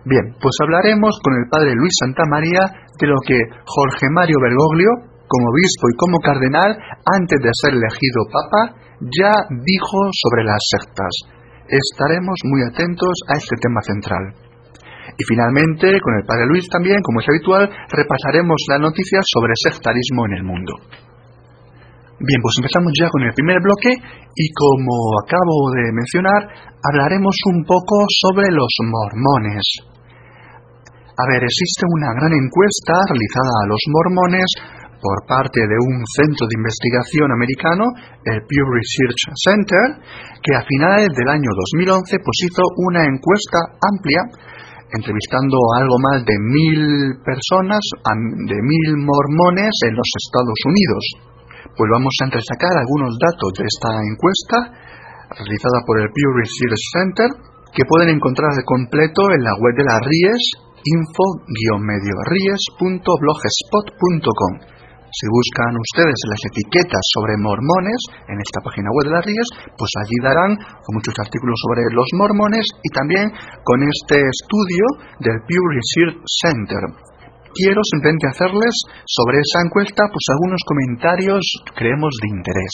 Bien, pues hablaremos con el padre Luis Santamaría de lo que Jorge Mario Bergoglio, como obispo y como cardenal, antes de ser elegido papa, ya dijo sobre las sectas. Estaremos muy atentos a este tema central. Y finalmente, con el padre Luis también, como es habitual, repasaremos las noticias sobre sectarismo en el mundo. Bien, pues empezamos ya con el primer bloque y como acabo de mencionar, hablaremos un poco sobre los mormones. A ver, existe una gran encuesta realizada a los mormones por parte de un centro de investigación americano, el Pew Research Center, que a finales del año 2011 pues hizo una encuesta amplia, entrevistando a algo más de 1.000 personas, de 1.000 mormones en los Estados Unidos. Pues vamos a entresacar algunos datos de esta encuesta, realizada por el Pew Research Center, que pueden encontrar de completo en la web de la Ries, info-ries.blogspot.com. Si buscan ustedes las etiquetas sobre mormones en esta página web de las Ries, pues allí darán con muchos artículos sobre los mormones y también con este estudio del Pew Research Center. Quiero simplemente hacerles sobre esa encuesta pues algunos comentarios, creemos, de interés.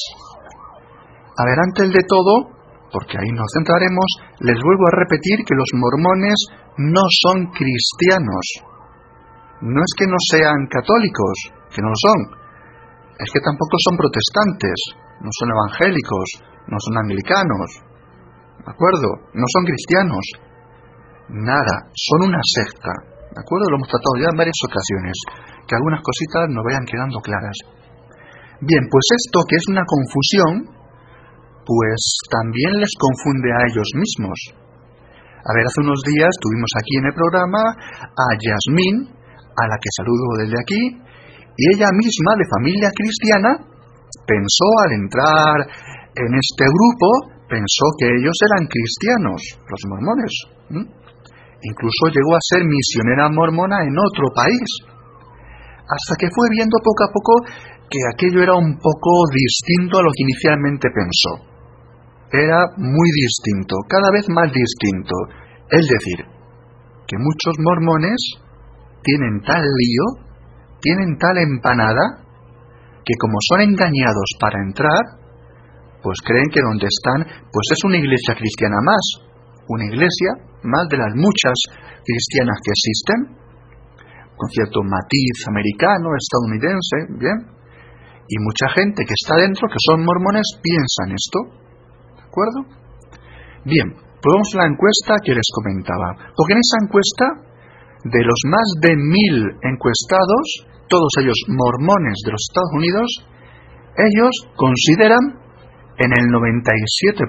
A ver, antes de todo, porque ahí nos centraremos, les vuelvo a repetir que los mormones no son cristianos. No es que no sean católicos, que no lo son. Es que tampoco son protestantes, no son evangélicos, no son anglicanos. ¿De acuerdo? No son cristianos. Nada, son una secta. ¿De acuerdo? Lo hemos tratado ya en varias ocasiones. Que algunas cositas nos vayan quedando claras. Bien, pues esto que es una confusión, pues también les confunde a ellos mismos. A ver, hace unos días tuvimos aquí en el programa a Yasmín, a la que saludo desde aquí, y ella misma, de familia cristiana, pensó al entrar en este grupo, pensó que ellos eran cristianos, los mormones. Incluso llegó a ser misionera mormona en otro país, hasta que fue viendo poco a poco que aquello era un poco distinto a lo que inicialmente pensó. Era muy distinto, cada vez más distinto. Es decir, que muchos mormones tienen tal lío, tienen tal empanada, que como son engañados para entrar, pues creen que donde están, pues es una iglesia cristiana más, una iglesia más de las muchas cristianas que existen, con cierto matiz americano, estadounidense, bien, y mucha gente que está dentro, que son mormones, piensan esto, ¿de acuerdo? Bien, pues vamos a la encuesta que les comentaba, porque en esa encuesta, de los más de 1.000 encuestados, todos ellos mormones de los Estados Unidos, ellos consideran en el 97%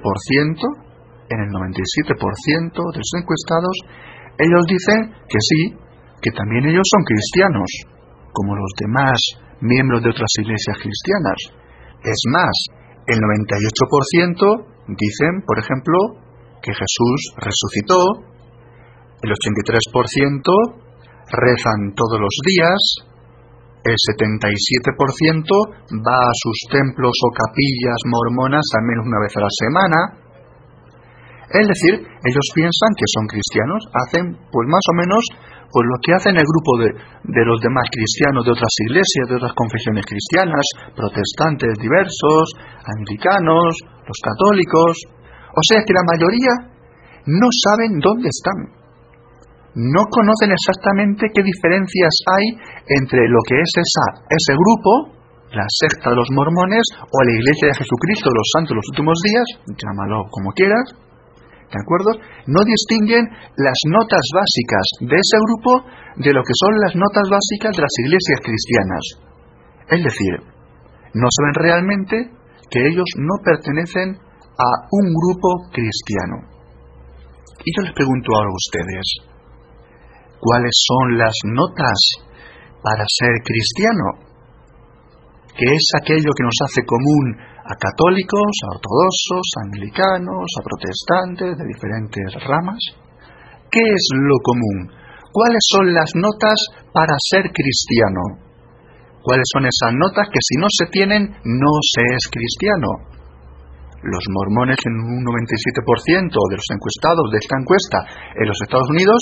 de los encuestados, ellos dicen que sí, que también ellos son cristianos, como los demás miembros de otras iglesias cristianas. Es más, el 98% dicen, por ejemplo, que Jesús resucitó, el 83% rezan todos los días, el 77% va a sus templos o capillas mormonas al menos una vez a la semana. Es decir, ellos piensan que son cristianos, hacen pues más o menos pues lo que hacen el grupo de los demás cristianos de otras iglesias, de otras confesiones cristianas, protestantes diversos, anglicanos, los católicos. O sea que la mayoría no saben dónde están. No conocen exactamente qué diferencias hay entre lo que es ese grupo, la secta de los mormones, o la Iglesia de Jesucristo de los Santos de los Últimos Días, llámalo como quieras, ¿de acuerdo? No distinguen las notas básicas de ese grupo de lo que son las notas básicas de las iglesias cristianas. Es decir, no saben realmente que ellos no pertenecen a un grupo cristiano. Y yo les pregunto ahora a ustedes, ¿cuáles son las notas para ser cristiano? ¿Qué es aquello que nos hace común a católicos, a ortodoxos, a anglicanos, a protestantes de diferentes ramas? ¿Qué es lo común? ¿Cuáles son las notas para ser cristiano? ¿Cuáles son esas notas que si no se tienen, no se es cristiano? Los mormones, en un 97% de los encuestados de esta encuesta en los Estados Unidos,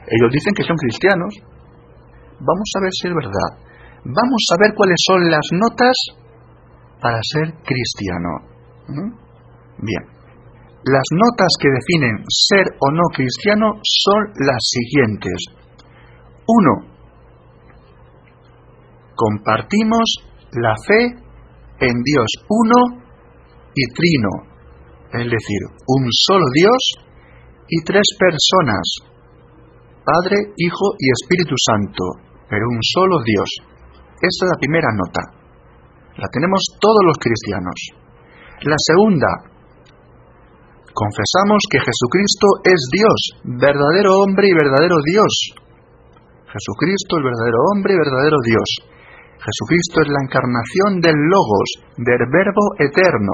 Ellos dicen que son cristianos. Vamos a ver si es verdad. Vamos a ver cuáles son las notas para ser cristiano. Bien. Las notas que definen ser o no cristiano son las siguientes. 1. Compartimos la fe en Dios uno y trino, es decir, un solo Dios y 3 personas, Padre, Hijo y Espíritu Santo, pero un solo Dios. Esa es la primera nota. La tenemos todos los cristianos. La segunda, confesamos que Jesucristo es Dios, verdadero hombre y verdadero Dios. Jesucristo es verdadero hombre y verdadero Dios. Jesucristo es la encarnación del Logos, del Verbo eterno.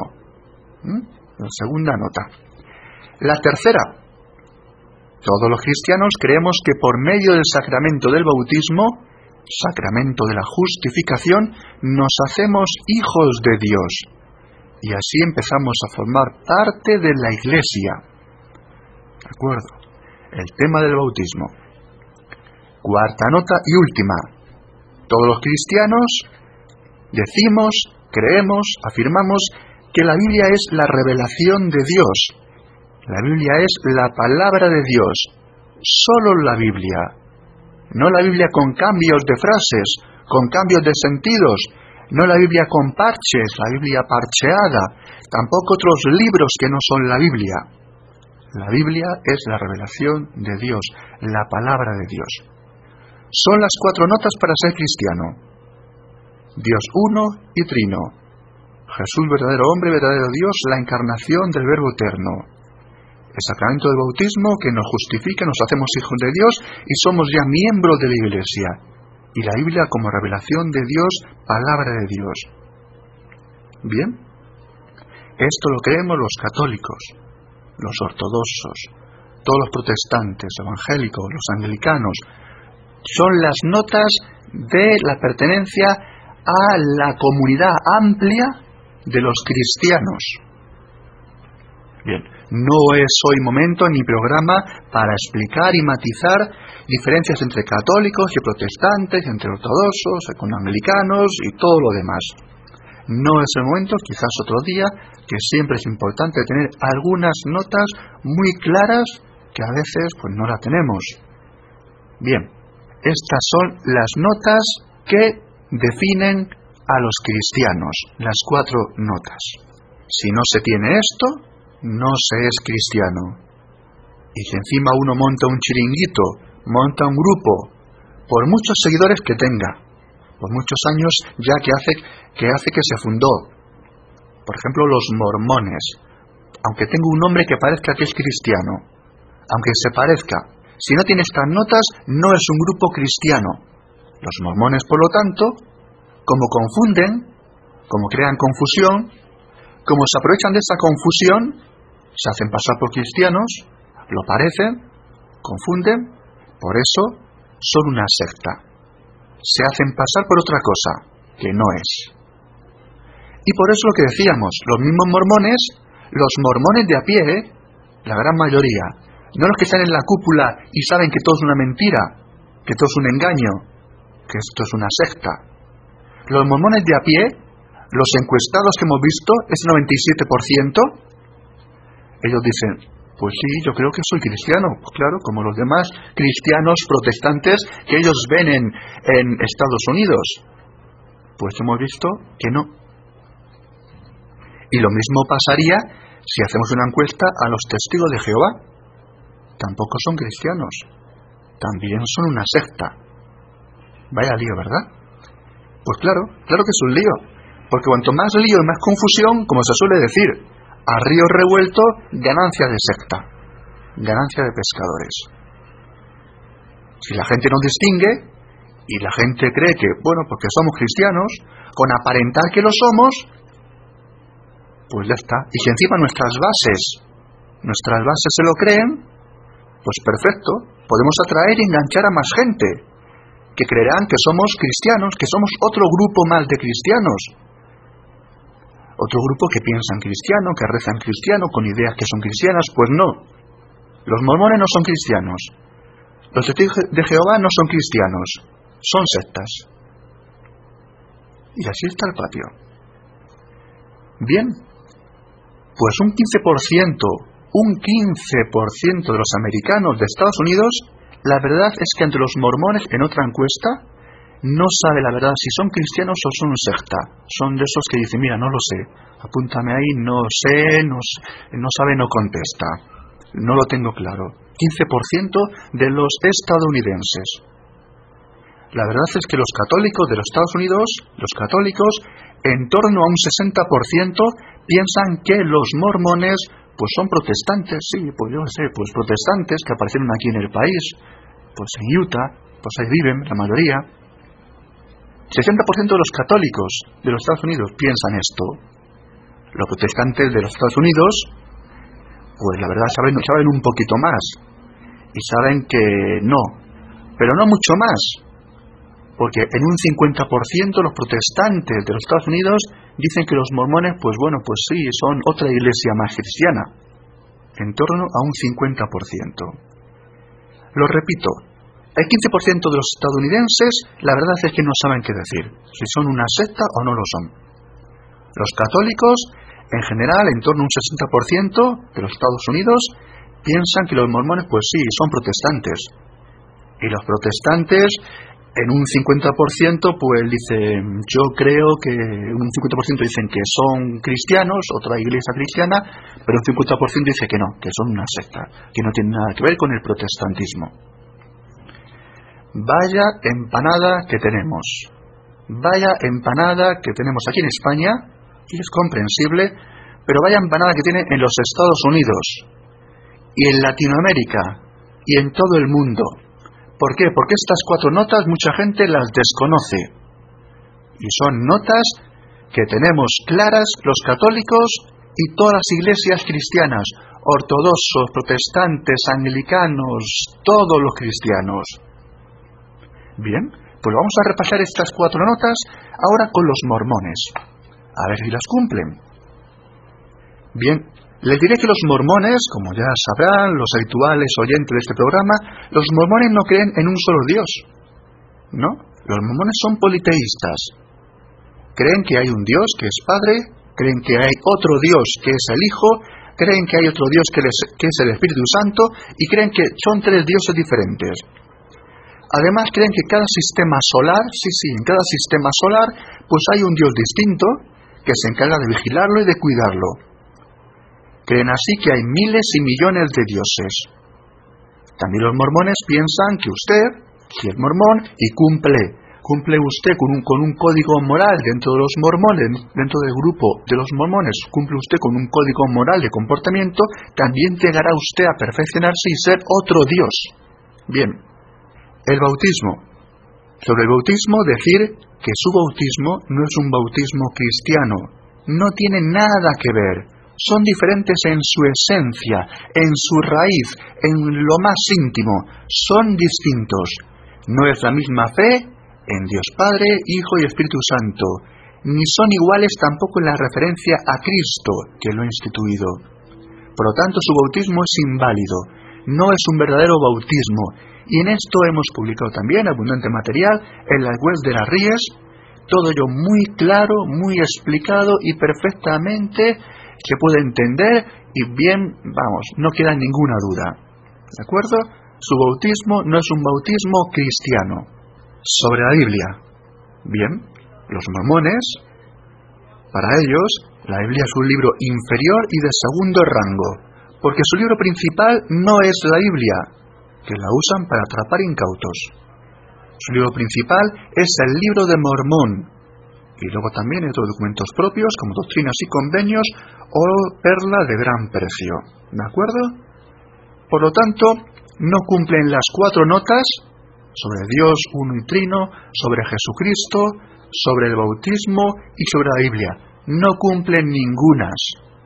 La segunda nota. La tercera, todos los cristianos creemos que por medio del sacramento del bautismo, sacramento de la justificación, nos hacemos hijos de Dios. Y así empezamos a formar parte de la Iglesia. ¿De acuerdo? El tema del bautismo. Cuarta nota y última. Todos los cristianos decimos, creemos, afirmamos que la Biblia es la revelación de Dios. La Biblia es la palabra de Dios. Solo la Biblia. No la Biblia con cambios de frases, con cambios de sentidos. No la Biblia con parches, la Biblia parcheada. Tampoco otros libros que no son la Biblia. La Biblia es la revelación de Dios, la palabra de Dios. Son las 4 notas para ser cristiano. Dios uno y trino. Jesús verdadero hombre, verdadero Dios, la encarnación del Verbo eterno. El sacramento del bautismo que nos justifica, nos hacemos hijos de Dios y somos ya miembros de la Iglesia. Y la Biblia como revelación de Dios, palabra de Dios. Bien, esto lo creemos los católicos, los ortodoxos, todos los protestantes, evangélicos, los anglicanos. Son las notas de la pertenencia a la comunidad amplia de los cristianos. Bien, no es hoy momento ni programa para explicar y matizar diferencias entre católicos y protestantes, entre ortodoxos, con anglicanos y todo lo demás. No es el momento, quizás otro día, que siempre es importante tener algunas notas muy claras que a veces pues no las tenemos. Bien, estas son las notas que definen a los cristianos, las 4 notas. Si no se tiene esto, no se es cristiano. Y si encima uno monta un chiringuito, monta un grupo, por muchos seguidores que tenga, por muchos años ya que hace que se fundó, por ejemplo los mormones, aunque tenga un nombre que parezca que es cristiano, aunque se parezca, si no tiene estas notas no es un grupo cristiano. Los mormones, por lo tanto, como confunden, como crean confusión, como se aprovechan de esa confusión, se hacen pasar por cristianos, lo parecen, confunden, por eso son una secta. Se hacen pasar por otra cosa, que no es. Y por eso lo que decíamos, los mismos mormones, los mormones de a pie, la gran mayoría, no los que están en la cúpula y saben que todo es una mentira, que todo es un engaño, que esto es una secta. Los mormones de a pie, los encuestados que hemos visto, ese 97%, ellos dicen, pues sí, yo creo que soy cristiano. Pues claro, como los demás cristianos protestantes que ellos ven en Estados Unidos. Pues hemos visto que no. Y lo mismo pasaría si hacemos una encuesta a los testigos de Jehová. Tampoco son cristianos. También son una secta. Vaya lío, ¿verdad? Pues claro que es un lío. Porque cuanto más lío y más confusión, como se suele decir, a río revuelto, ganancia de secta, ganancia de pescadores. Si la gente no distingue y la gente cree que, bueno, porque somos cristianos, con aparentar que lo somos, pues ya está. Y si encima nuestras bases se lo creen, pues perfecto, podemos atraer y enganchar a más gente, que creerán que somos cristianos, que somos otro grupo más de cristianos. Otro grupo que piensan cristiano, que rezan cristiano, con ideas que son cristianas, pues no. Los mormones no son cristianos. Los testigos de Jehová no son cristianos, son sectas. Y así está el patio. Bien, pues un 15% de los americanos de Estados Unidos, la verdad es que entre los mormones, en otra encuesta, no sabe la verdad si son cristianos o son secta. Son de esos que dicen, mira, no lo sé, apúntame ahí, no sé, no sabe, no contesta. No lo tengo claro. 15% de los estadounidenses. La verdad es que los católicos de los Estados Unidos, en torno a un 60% piensan que los mormones pues son protestantes, sí, pues yo sé, pues protestantes que aparecieron aquí en el país, pues en Utah, pues ahí viven la mayoría. 60% de los católicos de los Estados Unidos piensan esto. Los protestantes de los Estados Unidos, pues la verdad saben un poquito más. Y saben que no, pero no mucho más. Porque en un 50% los protestantes de los Estados Unidos dicen que los mormones, pues bueno, pues sí, son otra iglesia más cristiana. En torno a un 50%. Lo repito, el 15% de los estadounidenses, la verdad es que no saben qué decir, si son una secta o no lo son. Los católicos, en general, en torno a un 60% de los Estados Unidos, piensan que los mormones, pues sí, son protestantes. Y los protestantes, en un 50%, pues dicen, yo creo que un 50% dicen que son cristianos, otra iglesia cristiana, pero un 50% dice que no, que son una secta, que no tiene nada que ver con el protestantismo. Vaya empanada que tenemos. Vaya empanada que tenemos aquí en España, y es comprensible, pero vaya empanada que tiene en los Estados Unidos, y en Latinoamérica, y en todo el mundo. ¿Por qué? Porque estas 4 notas mucha gente las desconoce. Y son notas que tenemos claras los católicos y todas las iglesias cristianas, ortodoxos, protestantes, anglicanos, todos los cristianos. Bien, pues vamos a repasar estas 4 notas ahora con los mormones. A ver si las cumplen. Bien, les diré que los mormones, como ya sabrán los habituales oyentes de este programa, los mormones no creen en un solo Dios. ¿No? Los mormones son politeístas. Creen que hay un Dios que es Padre, creen que hay otro Dios que es el Hijo, creen que hay otro Dios que es el Espíritu Santo, y creen que son 3 dioses diferentes. Además creen que cada sistema solar, en cada sistema solar, pues hay un Dios distinto que se encarga de vigilarlo y de cuidarlo. Creen así que hay miles y millones de dioses. También los mormones piensan que usted, si es mormón, y cumple usted con un código moral dentro de los mormones, dentro del grupo de los mormones, cumple usted con un código moral de comportamiento, también llegará usted a perfeccionarse y ser otro Dios. Bien. El bautismo. Sobre el bautismo, decir que su bautismo no es un bautismo cristiano. No tiene nada que ver. Son diferentes en su esencia, en su raíz, en lo más íntimo. Son distintos. No es la misma fe en Dios Padre, Hijo y Espíritu Santo. Ni son iguales tampoco en la referencia a Cristo, que lo ha instituido. Por lo tanto, su bautismo es inválido. No es un verdadero bautismo. Y en esto hemos publicado también abundante material en la web de las Ries, todo ello muy claro, muy explicado y perfectamente se puede entender y bien, no queda ninguna duda. ¿De acuerdo? Su bautismo no es un bautismo cristiano. Sobre la Biblia. Bien, los mormones, para ellos, la Biblia es un libro inferior y de segundo rango, porque su libro principal no es la Biblia, que la usan para atrapar incautos. Su libro principal es el Libro de Mormón, y luego también hay otros documentos propios como Doctrinas y Convenios o Perla de Gran Precio. ¿De acuerdo? Por lo tanto, no cumplen las 4 notas sobre Dios uno y trino, sobre Jesucristo, sobre el bautismo y sobre la Biblia. No cumplen ningunas.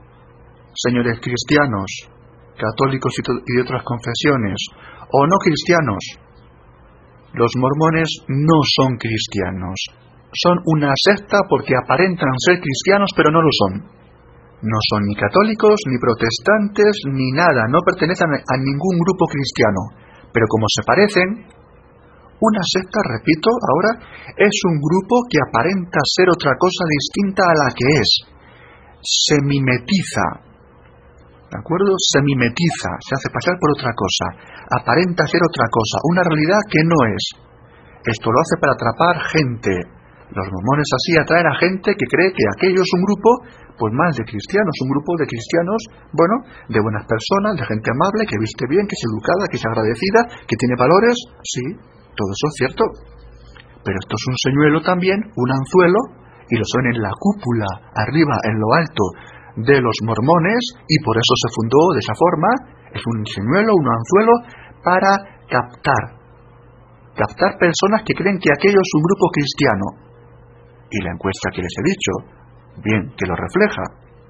Señores cristianos, católicos y de otras confesiones, o no cristianos, los mormones no son cristianos. Son una secta porque aparentan ser cristianos, pero no lo son. No son ni católicos, ni protestantes, ni nada. No pertenecen a ningún grupo cristiano. Pero como se parecen, una secta, repito ahora, es un grupo que aparenta ser otra cosa distinta a la que es. Se mimetiza, ¿de acuerdo? Se mimetiza, se hace pasar por otra cosa, aparenta ser otra cosa, una realidad que no es. Esto lo hace para atrapar gente. Los mormones así atraen a gente que cree que aquello es un grupo, pues más de cristianos, un grupo de cristianos, bueno, de buenas personas, de gente amable, que viste bien, que es educada, que es agradecida, que tiene valores, sí, todo eso es cierto. Pero esto es un señuelo también, un anzuelo, y lo son en la cúpula, arriba, en lo alto de los mormones, y por eso se fundó de esa forma. Es un señuelo, un anzuelo, para captar personas que creen que aquello es un grupo cristiano. Y la encuesta que les he dicho, bien, que lo refleja.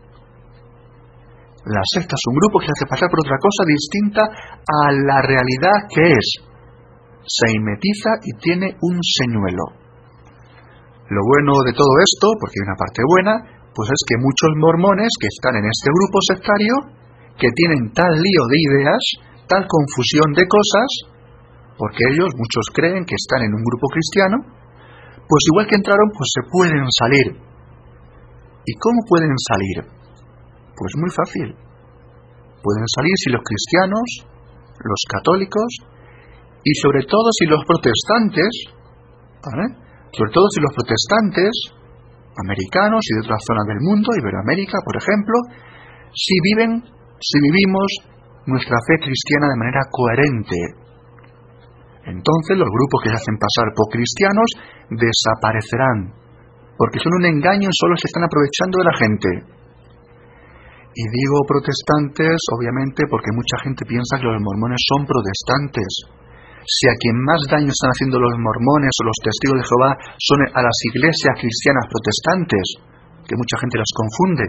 La secta es un grupo que se hace pasar por otra cosa distinta a la realidad que es. Se mimetiza y tiene un señuelo. Lo bueno de todo esto, porque hay una parte buena, pues es que muchos mormones que están en este grupo sectario, que tienen tal lío de ideas, tal confusión de cosas, porque ellos, muchos creen que están en un grupo cristiano, pues igual que entraron, pues se pueden salir. ¿Y cómo pueden salir? Pues muy fácil. Pueden salir si los cristianos, los católicos, y sobre todo si los protestantes, ¿vale? Sobre todo si los protestantes americanos y de otras zonas del mundo, Iberoamérica, por ejemplo, si vivimos nuestra fe cristiana de manera coherente. Entonces los grupos que se hacen pasar por cristianos desaparecerán, porque son un engaño y solo se están aprovechando de la gente. Y digo protestantes, obviamente, porque mucha gente piensa que los mormones son protestantes. Si a quien más daño están haciendo los mormones o los testigos de Jehová son a las iglesias cristianas protestantes, que mucha gente las confunde.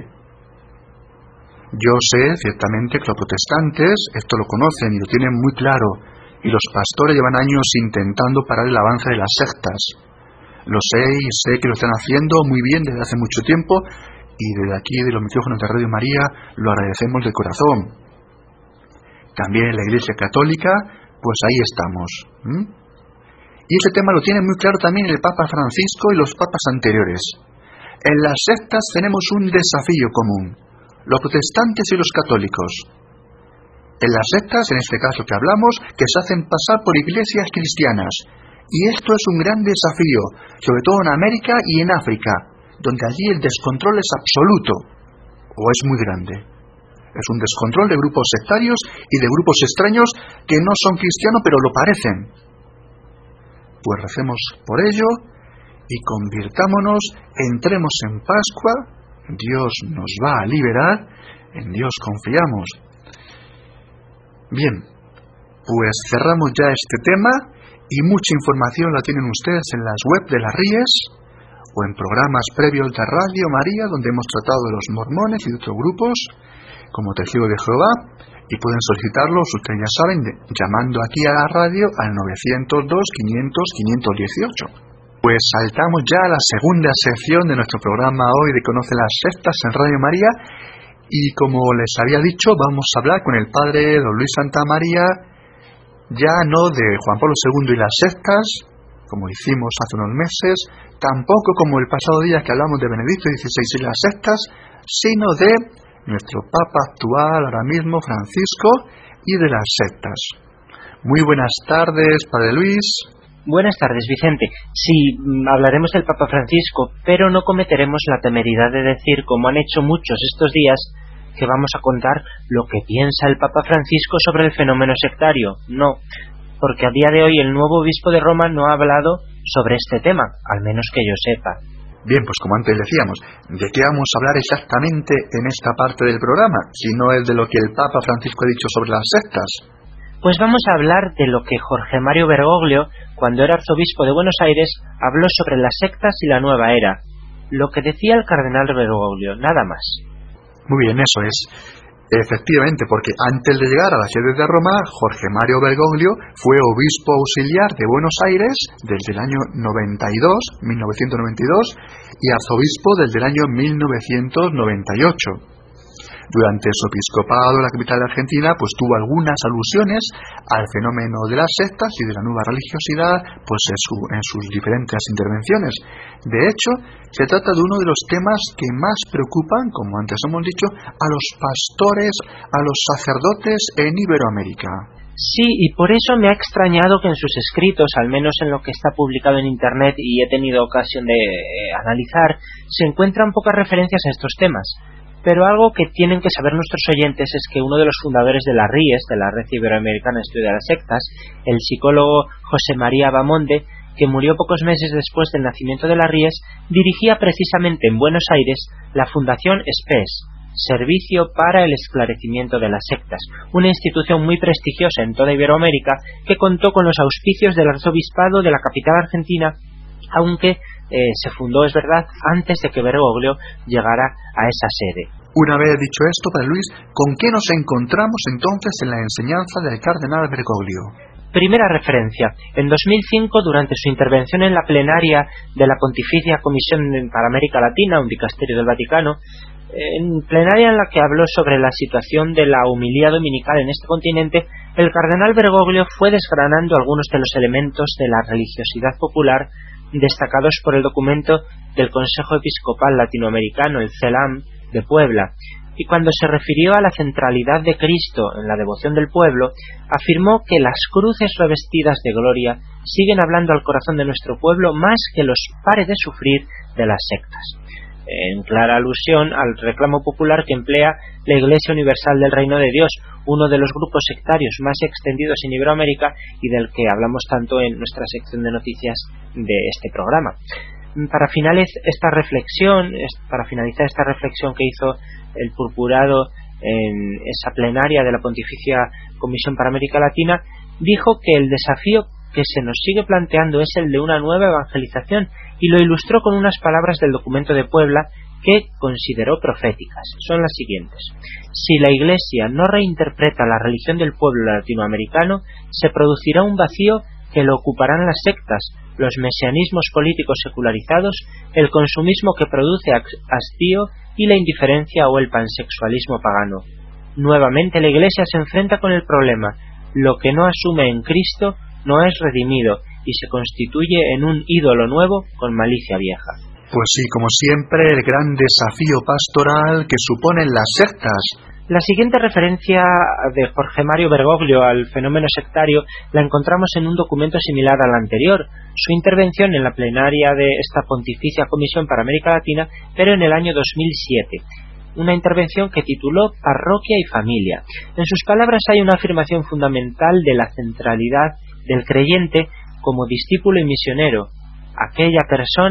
Yo sé ciertamente que los protestantes esto lo conocen y lo tienen muy claro, y los pastores llevan años intentando parar el avance de las sectas. Lo sé y sé que lo están haciendo muy bien desde hace mucho tiempo, y desde aquí de los micrófonos de Radio María lo agradecemos de corazón. También en la Iglesia Católica, pues ahí estamos. Y ese tema lo tiene muy claro también el Papa Francisco y los papas anteriores. En las sectas tenemos un desafío común, los protestantes y los católicos. En las sectas, en este caso que hablamos, que se hacen pasar por iglesias cristianas. Y esto es un gran desafío, sobre todo en América y en África, donde allí el descontrol es absoluto, o es muy grande. Es un descontrol de grupos sectarios y de grupos extraños que no son cristianos, pero lo parecen. Pues recemos por ello y convirtámonos, entremos en Pascua, Dios nos va a liberar, en Dios confiamos. Bien, pues cerramos ya este tema y mucha información la tienen ustedes en las web de las RIES o en programas previos de Radio María donde hemos tratado de los mormones y de otros grupos como Testigos de Jehová, y pueden solicitarlos, ustedes ya saben, llamando aquí a la radio al 902-500-518. Pues saltamos ya a la segunda sección de nuestro programa hoy de Conoce las Sectas en Radio María, y como les había dicho, vamos a hablar con el padre don Luis Santamaría, ya no de Juan Pablo II y las sectas, como hicimos hace unos meses, tampoco como el pasado día que hablamos de Benedicto XVI y las sectas, sino de nuestro Papa actual ahora mismo, Francisco, y de las sectas. Muy buenas tardes, Padre Luis. Buenas tardes, Vicente. Sí, hablaremos del Papa Francisco, pero no cometeremos la temeridad de decir, como han hecho muchos estos días, que vamos a contar lo que piensa el Papa Francisco sobre el fenómeno sectario. No, porque a día de hoy el nuevo obispo de Roma no ha hablado sobre este tema, al menos que yo sepa. Bien, pues como antes decíamos, ¿de qué vamos a hablar exactamente en esta parte del programa? Si no es de lo que el Papa Francisco ha dicho sobre las sectas. Pues vamos a hablar de lo que Jorge Mario Bergoglio, cuando era arzobispo de Buenos Aires, habló sobre las sectas y la nueva era. Lo que decía el cardenal Bergoglio, nada más. Muy bien, eso es. Efectivamente, porque antes de llegar a la sede de Roma, Jorge Mario Bergoglio fue obispo auxiliar de Buenos Aires desde el año 1992, y arzobispo desde el año 1998. Durante su episcopado en la capital de Argentina, pues tuvo algunas alusiones al fenómeno de las sectas y de la nueva religiosidad, pues en sus diferentes intervenciones. De hecho, se trata de uno de los temas que más preocupan, como antes hemos dicho, a los pastores, a los sacerdotes en Iberoamérica. Sí, y por eso me ha extrañado que en sus escritos, al menos en lo que está publicado en Internet y he tenido ocasión de analizar, se encuentran pocas referencias a estos temas. Pero algo que tienen que saber nuestros oyentes es que uno de los fundadores de la RIES, de la Red Iberoamericana de Estudio de las Sectas, el psicólogo José María Bamonde, que murió pocos meses después del nacimiento de la RIES, dirigía precisamente en Buenos Aires la Fundación SPES, Servicio para el Esclarecimiento de las Sectas, una institución muy prestigiosa en toda Iberoamérica que contó con los auspicios del arzobispado de la capital argentina, aunque se fundó, es verdad, antes de que Bergoglio llegara a esa sede. Una vez dicho esto, Padre Luis, ¿con qué nos encontramos entonces en la enseñanza del cardenal Bergoglio? Primera referencia. En 2005, durante su intervención en la plenaria de la Pontificia Comisión para América Latina, un dicasterio del Vaticano, en plenaria en la que habló sobre la situación de la humilía dominical en este continente, el cardenal Bergoglio fue desgranando algunos de los elementos de la religiosidad popular destacados por el documento del Consejo Episcopal Latinoamericano, el CELAM, de Puebla, y cuando se refirió a la centralidad de Cristo en la devoción del pueblo, afirmó que las cruces revestidas de gloria siguen hablando al corazón de nuestro pueblo más que los pares de sufrir de las sectas, en clara alusión al reclamo popular que emplea la Iglesia Universal del Reino de Dios, uno de los grupos sectarios más extendidos en Iberoamérica y del que hablamos tanto en nuestra sección de noticias de este programa. Para finalizar esta reflexión que hizo el purpurado en esa plenaria de la Pontificia Comisión para América Latina, dijo que el desafío que se nos sigue planteando es el de una nueva evangelización, y lo ilustró con unas palabras del documento de Puebla que consideró proféticas. Son las siguientes: si la Iglesia no reinterpreta la religión del pueblo latinoamericano, se producirá un vacío que lo ocuparán las sectas, los mesianismos políticos secularizados, el consumismo que produce hastío y la indiferencia o el pansexualismo pagano. Nuevamente la Iglesia se enfrenta con el problema: lo que no asume en Cristo no es redimido y se constituye en un ídolo nuevo con malicia vieja. Pues sí, como siempre, el gran desafío pastoral que suponen las sectas. La siguiente referencia de Jorge Mario Bergoglio al fenómeno sectario la encontramos en un documento similar al anterior, su intervención en la plenaria de esta Pontificia Comisión para América Latina, pero en el año 2007. Una intervención que tituló Parroquia y Familia. En sus palabras hay una afirmación fundamental de la centralidad del creyente como discípulo y misionero. Aquella persona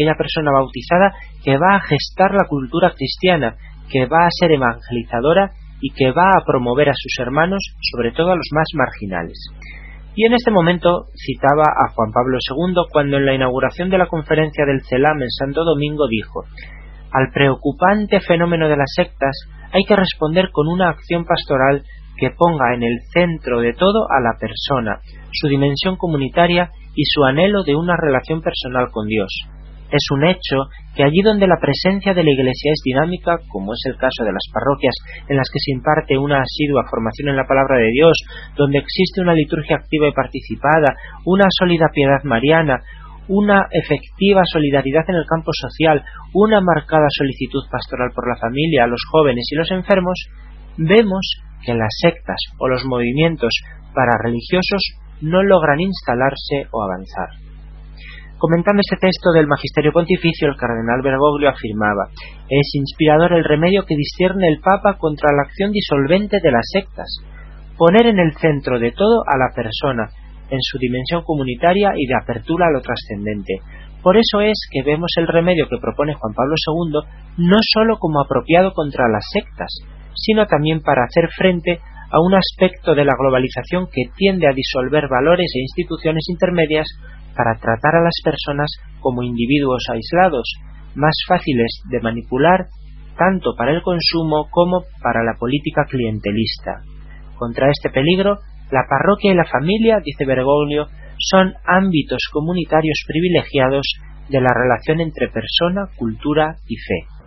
bautizada que va a gestar la cultura cristiana, que va a ser evangelizadora y que va a promover a sus hermanos, sobre todo a los más marginales. Y en este momento citaba a Juan Pablo II cuando en la inauguración de la conferencia del CELAM en Santo Domingo dijo: al preocupante fenómeno de las sectas hay que responder con una acción pastoral que ponga en el centro de todo a la persona, su dimensión comunitaria y su anhelo de una relación personal con Dios. Es un hecho que allí donde la presencia de la Iglesia es dinámica, como es el caso de las parroquias en las que se imparte una asidua formación en la palabra de Dios, donde existe una liturgia activa y participada, una sólida piedad mariana, una efectiva solidaridad en el campo social, una marcada solicitud pastoral por la familia, los jóvenes y los enfermos, vemos que las sectas o los movimientos parareligiosos no logran instalarse o avanzar. Comentando este texto del Magisterio Pontificio, el cardenal Bergoglio afirmaba: es inspirador el remedio que discierne el Papa contra la acción disolvente de las sectas, poner en el centro de todo a la persona, en su dimensión comunitaria y de apertura a lo trascendente. Por eso es que vemos el remedio que propone Juan Pablo II no sólo como apropiado contra las sectas, sino también para hacer frente a un aspecto de la globalización que tiende a disolver valores e instituciones intermedias para tratar a las personas como individuos aislados, más fáciles de manipular tanto para el consumo como para la política clientelista. Contra este peligro, la parroquia y la familia, dice Bergoglio, son ámbitos comunitarios privilegiados de la relación entre persona, cultura y fe.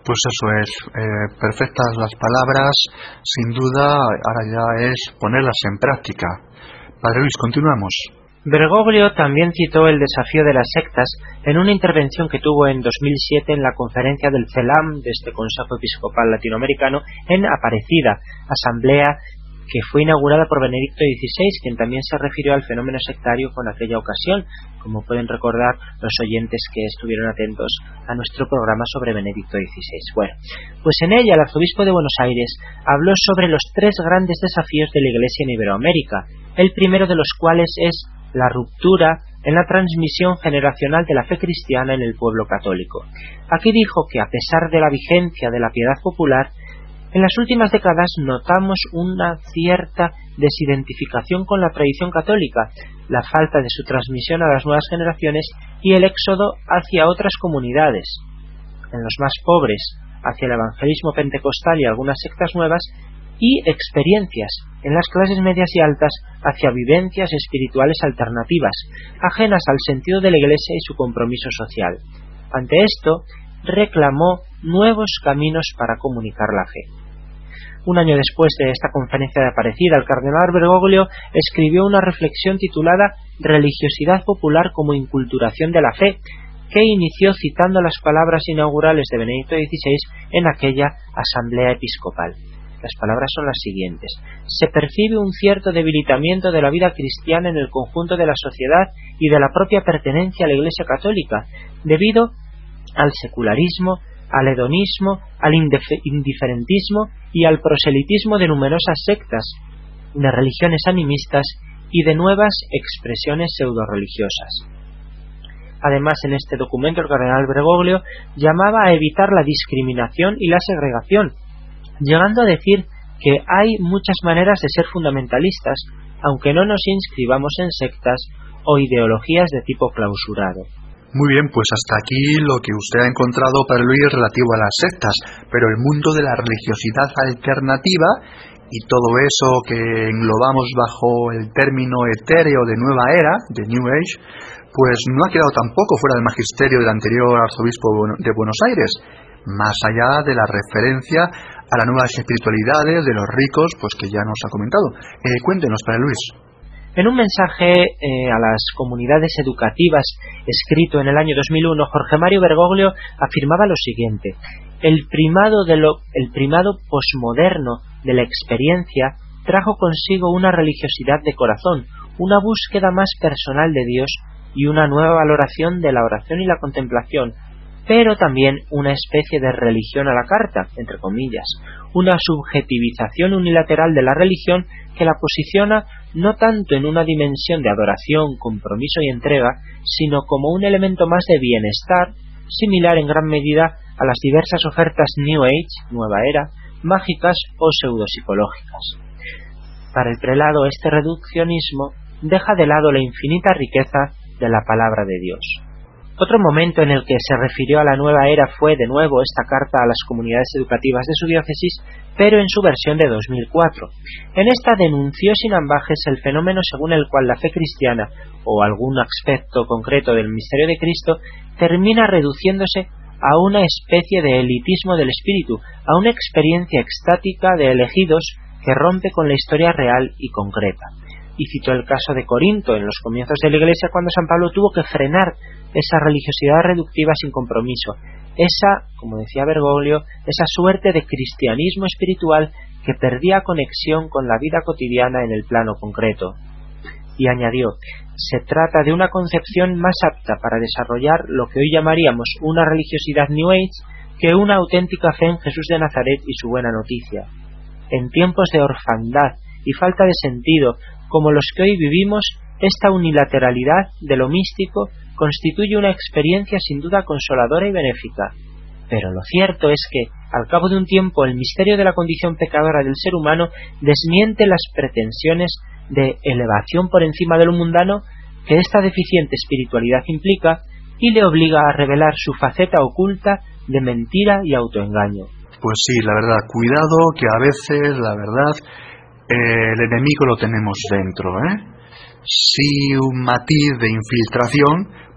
Pues eso es, perfectas las palabras, sin duda, ahora ya es ponerlas en práctica. Padre Luis, continuamos. Bergoglio también citó el desafío de las sectas en una intervención que tuvo en 2007 en la conferencia del CELAM, de este Consejo Episcopal Latinoamericano, en Aparecida, asamblea que fue inaugurada por Benedicto XVI, quien también se refirió al fenómeno sectario con aquella ocasión, como pueden recordar los oyentes que estuvieron atentos a nuestro programa sobre Benedicto XVI. Bueno, pues en ella el arzobispo de Buenos Aires habló sobre los 3 grandes desafíos de la Iglesia en Iberoamérica, el primero de los cuales es la ruptura en la transmisión generacional de la fe cristiana en el pueblo católico. Aquí dijo que a pesar de la vigencia de la piedad popular, en las últimas décadas notamos una cierta desidentificación con la tradición católica, la falta de su transmisión a las nuevas generaciones y el éxodo hacia otras comunidades. En los más pobres, hacia el evangelismo pentecostal y algunas sectas nuevas, y experiencias en las clases medias y altas hacia vivencias espirituales alternativas, ajenas al sentido de la Iglesia y su compromiso social. Ante esto, reclamó nuevos caminos para comunicar la fe. Un año después de esta conferencia de Aparecida, el cardenal Bergoglio escribió una reflexión titulada Religiosidad popular como inculturación de la fe, que inició citando las palabras inaugurales de Benedicto XVI en aquella asamblea episcopal. Las palabras son las siguientes: se percibe un cierto debilitamiento de la vida cristiana en el conjunto de la sociedad y de la propia pertenencia a la Iglesia católica, debido al secularismo, al hedonismo, al indiferentismo y al proselitismo de numerosas sectas, de religiones animistas y de nuevas expresiones pseudoreligiosas. Además, en este documento el cardenal Bergoglio llamaba a evitar la discriminación y la segregación, llegando a decir que hay muchas maneras de ser fundamentalistas, aunque no nos inscribamos en sectas o ideologías de tipo clausurado. Muy bien, pues hasta aquí lo que usted ha encontrado, Padre Luis, relativo a las sectas, pero el mundo de la religiosidad alternativa y todo eso que englobamos bajo el término etéreo de nueva era, de New Age, pues no ha quedado tampoco fuera del magisterio del anterior arzobispo de Buenos Aires, más allá de la referencia a las nuevas espiritualidades de los ricos, pues que ya nos ha comentado. Cuéntenos, Padre Luis. En un mensaje a las comunidades educativas escrito en el año 2001, Jorge Mario Bergoglio afirmaba lo siguiente: el primado posmoderno de la experiencia trajo consigo una religiosidad de corazón, una búsqueda más personal de Dios y una nueva valoración de la oración y la contemplación, pero también una especie de religión a la carta, entre comillas, una subjetivización unilateral de la religión que la posiciona no tanto en una dimensión de adoración, compromiso y entrega, sino como un elemento más de bienestar, similar en gran medida a las diversas ofertas New Age, nueva era, mágicas o pseudopsicológicas. Para el prelado, este reduccionismo deja de lado la infinita riqueza de la palabra de Dios. Otro momento en el que se refirió a la nueva era fue de nuevo esta carta a las comunidades educativas de su diócesis, pero en su versión de 2004. En esta denunció sin ambajes el fenómeno según el cual la fe cristiana, o algún aspecto concreto del misterio de Cristo, termina reduciéndose a una especie de elitismo del espíritu, a una experiencia extática de elegidos que rompe con la historia real y concreta. Y citó el caso de Corinto en los comienzos de la Iglesia, cuando San Pablo tuvo que frenar esa religiosidad reductiva sin compromiso, esa, como decía Bergoglio, esa suerte de cristianismo espiritual que perdía conexión con la vida cotidiana en el plano concreto. Y añadió: se trata de una concepción más apta para desarrollar lo que hoy llamaríamos una religiosidad New Age que una auténtica fe en Jesús de Nazaret y su buena noticia. En tiempos de orfandad y falta de sentido como los que hoy vivimos, esta unilateralidad de lo místico constituye una experiencia sin duda consoladora y benéfica. Pero lo cierto es que, al cabo de un tiempo, el misterio de la condición pecadora del ser humano desmiente las pretensiones de elevación por encima de lo mundano que esta deficiente espiritualidad implica y le obliga a revelar su faceta oculta de mentira y autoengaño. Pues sí, la verdad, cuidado que a veces, la verdad, el enemigo lo tenemos dentro, Si un matiz de infiltración,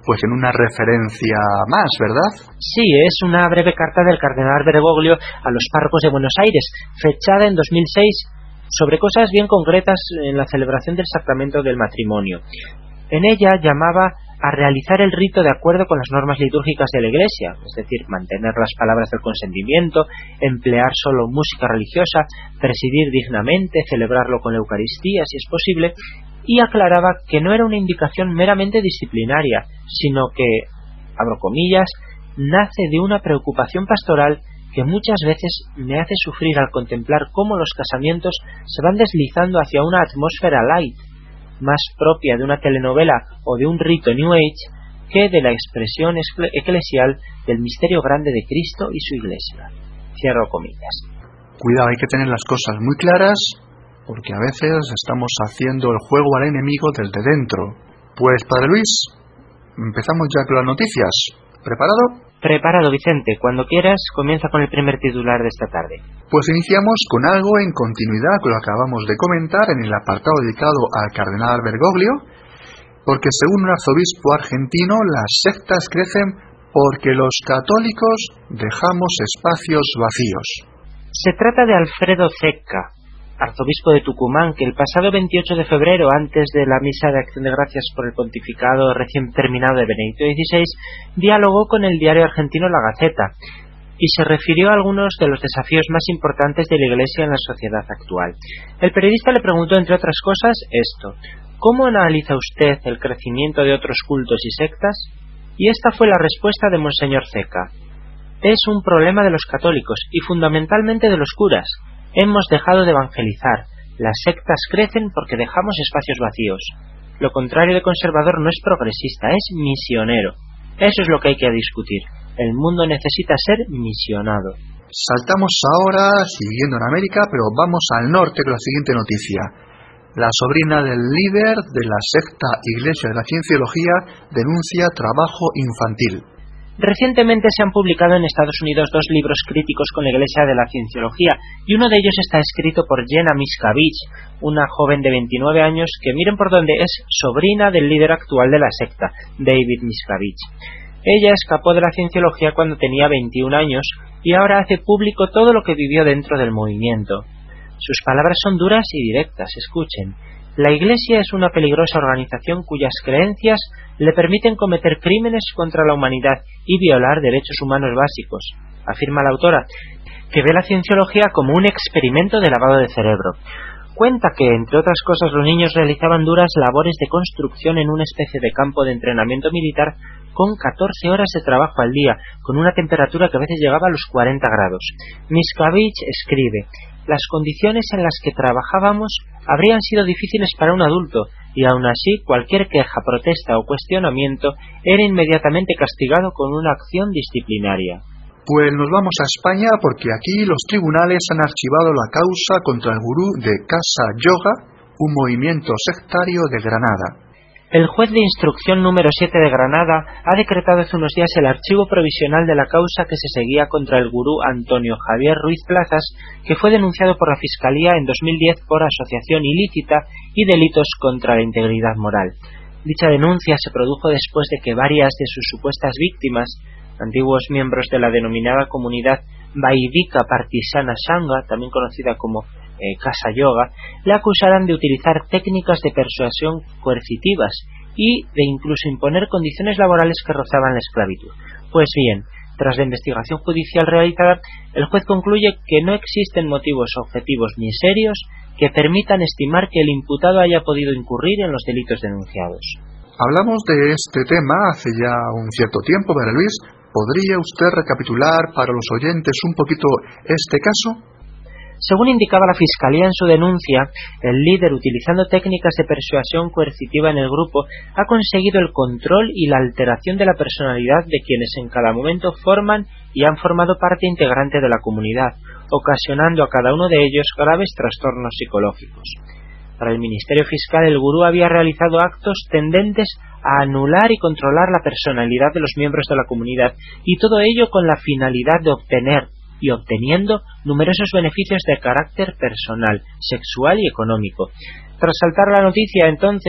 pues en una referencia más, ¿verdad? Sí, es una breve carta del cardenal Bergoglio a los párrocos de Buenos Aires, fechada en 2006, sobre cosas bien concretas en la celebración del sacramento del matrimonio. En ella llamaba a realizar el rito de acuerdo con las normas litúrgicas de la Iglesia, es decir, mantener las palabras del consentimiento, emplear solo música religiosa, presidir dignamente, celebrarlo con la Eucaristía si es posible, y aclaraba que no era una indicación meramente disciplinaria, sino que, abro comillas, nace de una preocupación pastoral que muchas veces me hace sufrir al contemplar cómo los casamientos se van deslizando hacia una atmósfera light, más propia de una telenovela o de un rito New Age que de la expresión eclesial del misterio grande de Cristo y su Iglesia. Cierro comillas. Cuidado, hay que tener las cosas muy claras, porque a veces estamos haciendo el juego al enemigo desde dentro. Pues, Padre Luis, empezamos ya con las noticias. ¿Preparado? Preparado, Vicente. Cuando quieras, comienza con el primer titular de esta tarde. Pues iniciamos con algo en continuidad con lo que acabamos de comentar en el apartado dedicado al cardenal Bergoglio, porque según un arzobispo argentino, las sectas crecen porque los católicos dejamos espacios vacíos. Se trata de Alfredo Zecca, arzobispo de Tucumán, que el pasado 28 de febrero, antes de la misa de acción de gracias por el pontificado recién terminado de Benedicto XVI, dialogó con el diario argentino La Gaceta y se refirió a algunos de los desafíos más importantes de la Iglesia en la sociedad actual. El periodista le preguntó, entre otras cosas, esto: ¿cómo analiza usted el crecimiento de otros cultos y sectas? Y esta fue la respuesta de Monseñor Zecca: es un problema de los católicos y fundamentalmente de los curas. Hemos dejado de evangelizar. Las sectas crecen porque dejamos espacios vacíos. Lo contrario de conservador no es progresista, es misionero. Eso es lo que hay que discutir. El mundo necesita ser misionado. Saltamos ahora, siguiendo en América, pero vamos al norte con la siguiente noticia. La sobrina del líder de la secta Iglesia de la Cienciología denuncia trabajo infantil. Recientemente se han publicado en Estados Unidos 2 libros críticos con la Iglesia de la Cienciología, y uno de ellos está escrito por Jenna Miscavige, una joven de 29 años que, miren por dónde, es sobrina del líder actual de la secta, David Miscavige. Ella escapó de la Cienciología cuando tenía 21 años y ahora hace público todo lo que vivió dentro del movimiento. Sus palabras son duras y directas, escuchen. La Iglesia es una peligrosa organización cuyas creencias le permiten cometer crímenes contra la humanidad y violar derechos humanos básicos, afirma la autora, que ve la cienciología como un experimento de lavado de cerebro. Cuenta que, entre otras cosas, los niños realizaban duras labores de construcción en una especie de campo de entrenamiento militar con 14 horas de trabajo al día, con una temperatura que a veces llegaba a los 40 grados. Miscavige escribe: las condiciones en las que trabajábamos habrían sido difíciles para un adulto, y aun así cualquier queja, protesta o cuestionamiento era inmediatamente castigado con una acción disciplinaria. Pues nos vamos a España, porque aquí los tribunales han archivado la causa contra el gurú de Casa Yoga, un movimiento sectario de Granada. El juez de instrucción número 7 de Granada ha decretado hace unos días el archivo provisional de la causa que se seguía contra el gurú Antonio Javier Ruiz Plazas, que fue denunciado por la Fiscalía en 2010 por asociación ilícita y delitos contra la integridad moral. Dicha denuncia se produjo después de que varias de sus supuestas víctimas, antiguos miembros de la denominada comunidad Vaidika Partisana Sangha, también conocida como Casa Yoga, le acusaran de utilizar técnicas de persuasión coercitivas y de incluso imponer condiciones laborales que rozaban la esclavitud. Pues bien, tras la investigación judicial realizada, el juez concluye que no existen motivos objetivos ni serios que permitan estimar que el imputado haya podido incurrir en los delitos denunciados. Hablamos de este tema hace ya un cierto tiempo, Padre Luis. ¿Podría usted recapitular para los oyentes un poquito este caso? Según indicaba la Fiscalía en su denuncia, el líder, utilizando técnicas de persuasión coercitiva en el grupo, ha conseguido el control y la alteración de la personalidad de quienes en cada momento forman y han formado parte integrante de la comunidad, ocasionando a cada uno de ellos graves trastornos psicológicos. Para el Ministerio Fiscal, el gurú había realizado actos tendentes a anular y controlar la personalidad de los miembros de la comunidad, y todo ello con la finalidad de obtener y obteniendo numerosos beneficios de carácter personal, sexual y económico. Tras saltar la noticia, entonces,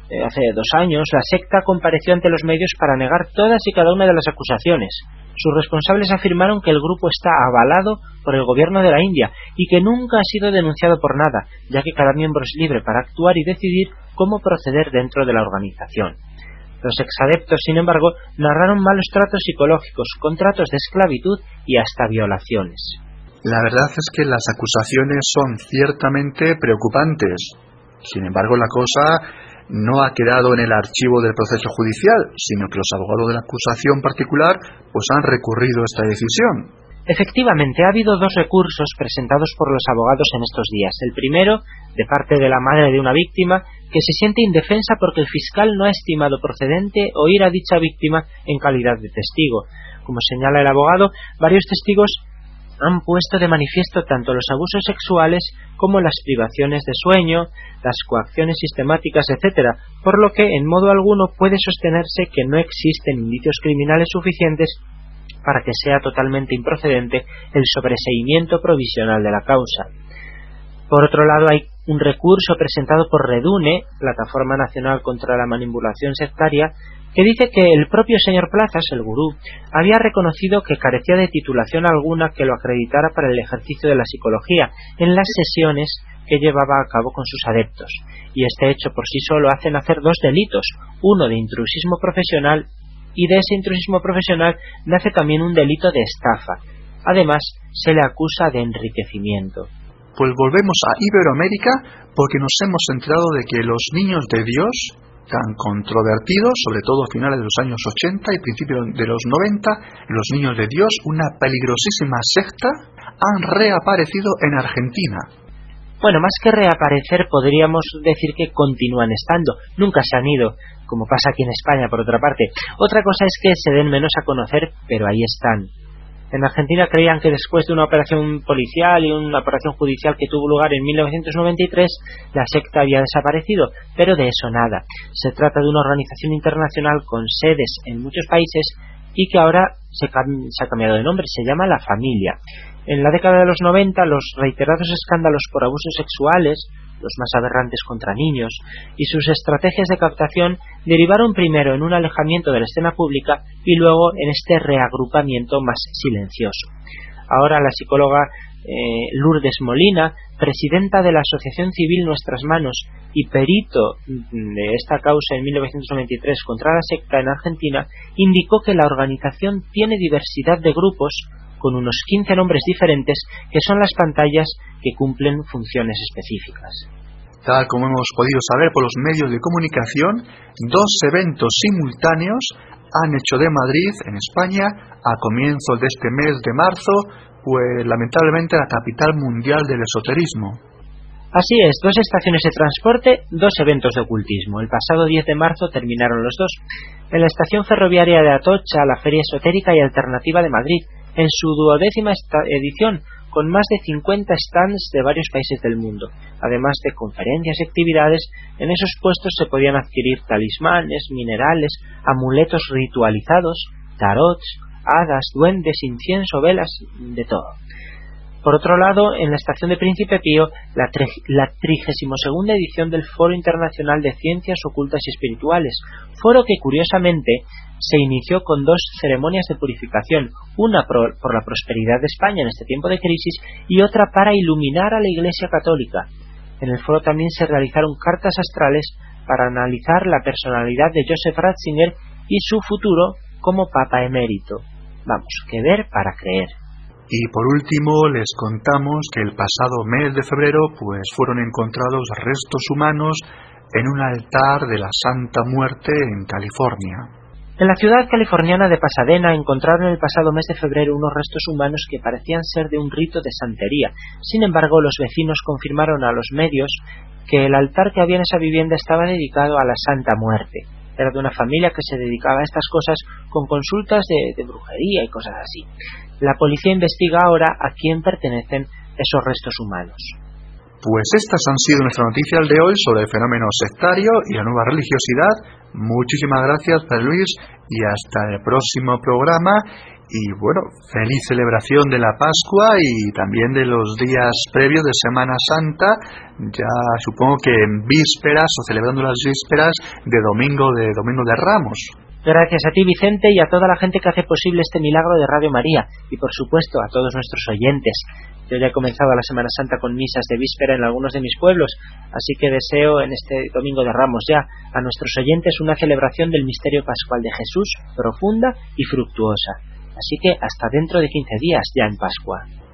hace 2 años, la secta compareció ante los medios para negar todas y cada una de las acusaciones. Sus responsables afirmaron que el grupo está avalado por el gobierno de la India y que nunca ha sido denunciado por nada, ya que cada miembro es libre para actuar y decidir cómo proceder dentro de la organización. Los exadeptos, sin embargo, narraron malos tratos psicológicos, contratos de esclavitud y hasta violaciones. La verdad es que las acusaciones son ciertamente preocupantes. Sin embargo, la cosa no ha quedado en el archivo del proceso judicial, sino que los abogados de la acusación particular pues han recurrido a esta decisión. Efectivamente, ha habido 2 recursos presentados por los abogados en estos días. El primero, de parte de la madre de una víctima, que se siente indefensa porque el fiscal no ha estimado procedente oír a dicha víctima en calidad de testigo. Como señala el abogado, varios testigos han puesto de manifiesto tanto los abusos sexuales como las privaciones de sueño, las coacciones sistemáticas, etc., por lo que en modo alguno puede sostenerse que no existen indicios criminales suficientes para que sea totalmente improcedente el sobreseimiento provisional de la causa. Por otro lado, hay un recurso presentado por Redune, Plataforma Nacional contra la Manipulación Sectaria, que dice que el propio señor Plazas, el gurú, había reconocido que carecía de titulación alguna que lo acreditara para el ejercicio de la psicología en las sesiones que llevaba a cabo con sus adeptos, y este hecho por sí solo hace nacer 2 delitos, uno de intrusismo profesional, y de ese intrusismo profesional nace también un delito de estafa. Además, se le acusa de enriquecimiento. Pues volvemos a Iberoamérica porque nos hemos enterado de que los niños de Dios, tan controvertidos, sobre todo a finales de los años 80 y principios de los 90, los niños de Dios, una peligrosísima secta, han reaparecido en Argentina. Bueno, más que reaparecer, podríamos decir que continúan estando, nunca se han ido, como pasa aquí en España, por otra parte. Otra cosa es que se den menos a conocer, pero ahí están. En Argentina creían que después de una operación policial y una operación judicial que tuvo lugar en 1993, la secta había desaparecido, pero de eso nada. Se trata de una organización internacional con sedes en muchos países y que ahora se ha cambiado de nombre, se llama La Familia. En la década de los 90, los reiterados escándalos por abusos sexuales, los más aberrantes contra niños, y sus estrategias de captación derivaron primero en un alejamiento de la escena pública y luego en este reagrupamiento más silencioso. Ahora la psicóloga Lourdes Molina, presidenta de la Asociación Civil Nuestras Manos y perito de esta causa en 1993 contra la secta en Argentina, indicó que la organización tiene diversidad de grupos con unos 15 nombres diferentes que son las pantallas que cumplen funciones específicas. Tal como hemos podido saber por los medios de comunicación, 2 eventos simultáneos han hecho de Madrid, en España, a comienzos de este mes de marzo, pues lamentablemente la capital mundial del esoterismo. Así es, 2 estaciones de transporte, 2 eventos de ocultismo. El pasado 10 de marzo terminaron los 2. En la estación ferroviaria de Atocha, la Feria Esotérica y Alternativa de Madrid, en su 12ª edición, con más de 50 stands de varios países del mundo. Además de conferencias y actividades, en esos puestos se podían adquirir talismanes, minerales, amuletos ritualizados, tarots, hadas, duendes, incienso, velas, de todo. Por otro lado, en la estación de Príncipe Pío, la 32ª edición del Foro Internacional de Ciencias Ocultas y Espirituales, foro que curiosamente se inició con 2 ceremonias de purificación, una por la prosperidad de España en este tiempo de crisis y otra para iluminar a la Iglesia Católica. En el foro también se realizaron cartas astrales para analizar la personalidad de Joseph Ratzinger y su futuro como Papa emérito. Vamos, que ver para creer. Y por último les contamos que el pasado mes de febrero pues fueron encontrados restos humanos en un altar de la Santa Muerte en California. En la ciudad californiana de Pasadena encontraron el pasado mes de febrero unos restos humanos que parecían ser de un rito de santería. Sin embargo, los vecinos confirmaron a los medios que el altar que había en esa vivienda estaba dedicado a la Santa Muerte. Era de una familia que se dedicaba a estas cosas con consultas de brujería y cosas así. La policía investiga ahora a quién pertenecen esos restos humanos. Pues estas han sido nuestras noticias de hoy sobre el fenómeno sectario y la nueva religiosidad. Muchísimas gracias, Pedro Luis, y hasta el próximo programa. Y bueno, feliz celebración de la Pascua y también de los días previos de Semana Santa, ya supongo que en vísperas o celebrando las vísperas de Domingo de Ramos. Gracias a ti, Vicente, y a toda la gente que hace posible este milagro de Radio María, y por supuesto a todos nuestros oyentes. Yo ya he comenzado la Semana Santa con misas de víspera en algunos de mis pueblos, así que deseo en este Domingo de Ramos ya a nuestros oyentes una celebración del misterio pascual de Jesús profunda y fructuosa. Así que hasta dentro de 15 días ya en Pascua.